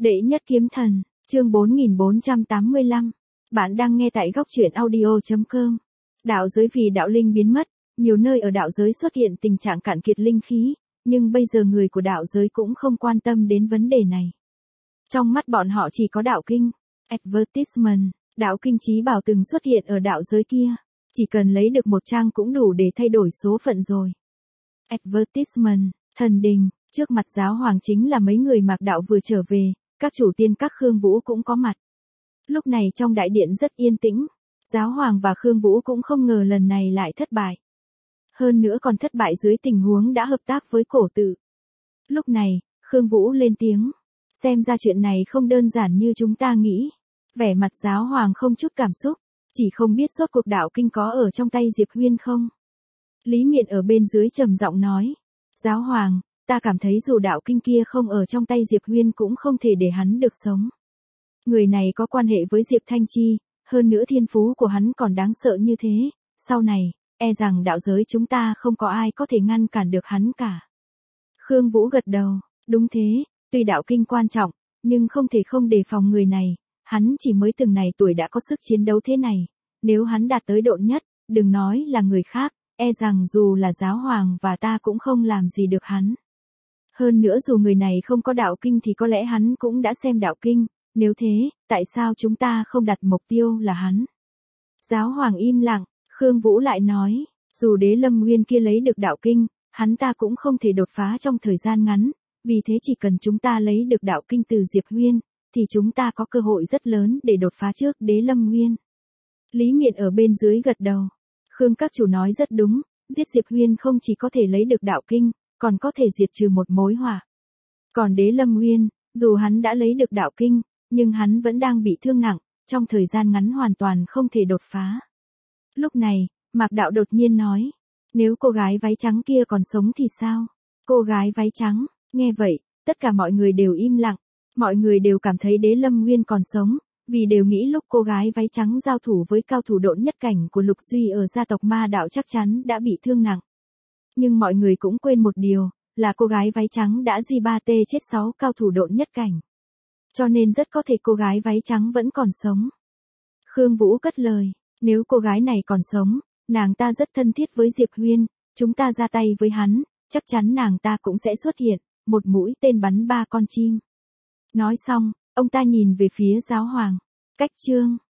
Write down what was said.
Đệ nhất kiếm thần, chương 4485. Bạn đang nghe tại góc truyện audio.com. Đạo giới vì đạo linh biến mất, nhiều nơi ở đạo giới xuất hiện tình trạng cạn kiệt linh khí, nhưng bây giờ người của đạo giới cũng không quan tâm đến vấn đề này. Trong mắt bọn họ chỉ có đạo kinh. Advertisement, đạo kinh chí bảo từng xuất hiện ở đạo giới kia, chỉ cần lấy được một trang cũng đủ để thay đổi số phận rồi. Advertisement, thần đình, trước mặt giáo hoàng chính là mấy người mạc đạo vừa trở về, các chủ tiên các Khương Vũ cũng có mặt. Lúc này trong đại điện rất yên tĩnh, giáo hoàng và Khương Vũ cũng không ngờ lần này lại thất bại. Hơn nữa còn thất bại dưới tình huống đã hợp tác với cổ tự. Lúc này, Khương Vũ lên tiếng, xem ra chuyện này không đơn giản như chúng ta nghĩ. Vẻ mặt giáo hoàng không chút cảm xúc, chỉ không biết rốt cuộc đạo kinh có ở trong tay Diệp Huyên không. Lý Miện ở bên dưới trầm giọng nói, giáo hoàng, ta cảm thấy dù đạo kinh kia không ở trong tay Diệp Huyên cũng không thể để hắn được sống. Người này có quan hệ với Diệp Thanh Chi, hơn nữa thiên phú của hắn còn đáng sợ như thế, sau này, e rằng đạo giới chúng ta không có ai có thể ngăn cản được hắn cả. Khương Vũ gật đầu, đúng thế, tuy đạo kinh quan trọng, nhưng không thể không đề phòng người này, hắn chỉ mới từng này tuổi đã có sức chiến đấu thế này, nếu hắn đạt tới độ nhất, đừng nói là người khác, e rằng dù là giáo hoàng và ta cũng không làm gì được hắn. Hơn nữa dù người này không có đạo kinh thì có lẽ hắn cũng đã xem đạo kinh, nếu thế, tại sao chúng ta không đặt mục tiêu là hắn? Giáo hoàng im lặng, Khương Vũ lại nói, dù Đế Lâm Nguyên kia lấy được đạo kinh, hắn ta cũng không thể đột phá trong thời gian ngắn, vì thế chỉ cần chúng ta lấy được đạo kinh từ Diệp Huyên, thì chúng ta có cơ hội rất lớn để đột phá trước Đế Lâm Nguyên. Lý Miện ở bên dưới gật đầu, Khương các chủ nói rất đúng, giết Diệp Huyên không chỉ có thể lấy được đạo kinh, còn có thể diệt trừ một mối họa. Còn Đế Lâm Nguyên, dù hắn đã lấy được đạo kinh, nhưng hắn vẫn đang bị thương nặng, trong thời gian ngắn hoàn toàn không thể đột phá. Lúc này, Mạc Đạo đột nhiên nói, nếu cô gái váy trắng kia còn sống thì sao? Cô gái váy trắng, nghe vậy, tất cả mọi người đều im lặng, mọi người đều cảm thấy Đế Lâm Nguyên còn sống, vì đều nghĩ lúc cô gái váy trắng giao thủ với cao thủ độn nhất cảnh của Lục Duy ở gia tộc Ma Đạo chắc chắn đã bị thương nặng. Nhưng mọi người cũng quên một điều, là cô gái váy trắng đã G3T chết 6 cao thủ độn nhất cảnh. Cho nên rất có thể cô gái váy trắng vẫn còn sống. Khương Vũ cất lời, nếu cô gái này còn sống, nàng ta rất thân thiết với Diệp Huyên, chúng ta ra tay với hắn, chắc chắn nàng ta cũng sẽ xuất hiện, một mũi tên bắn 3 con chim. Nói xong, ông ta nhìn về phía giáo hoàng. Cách chương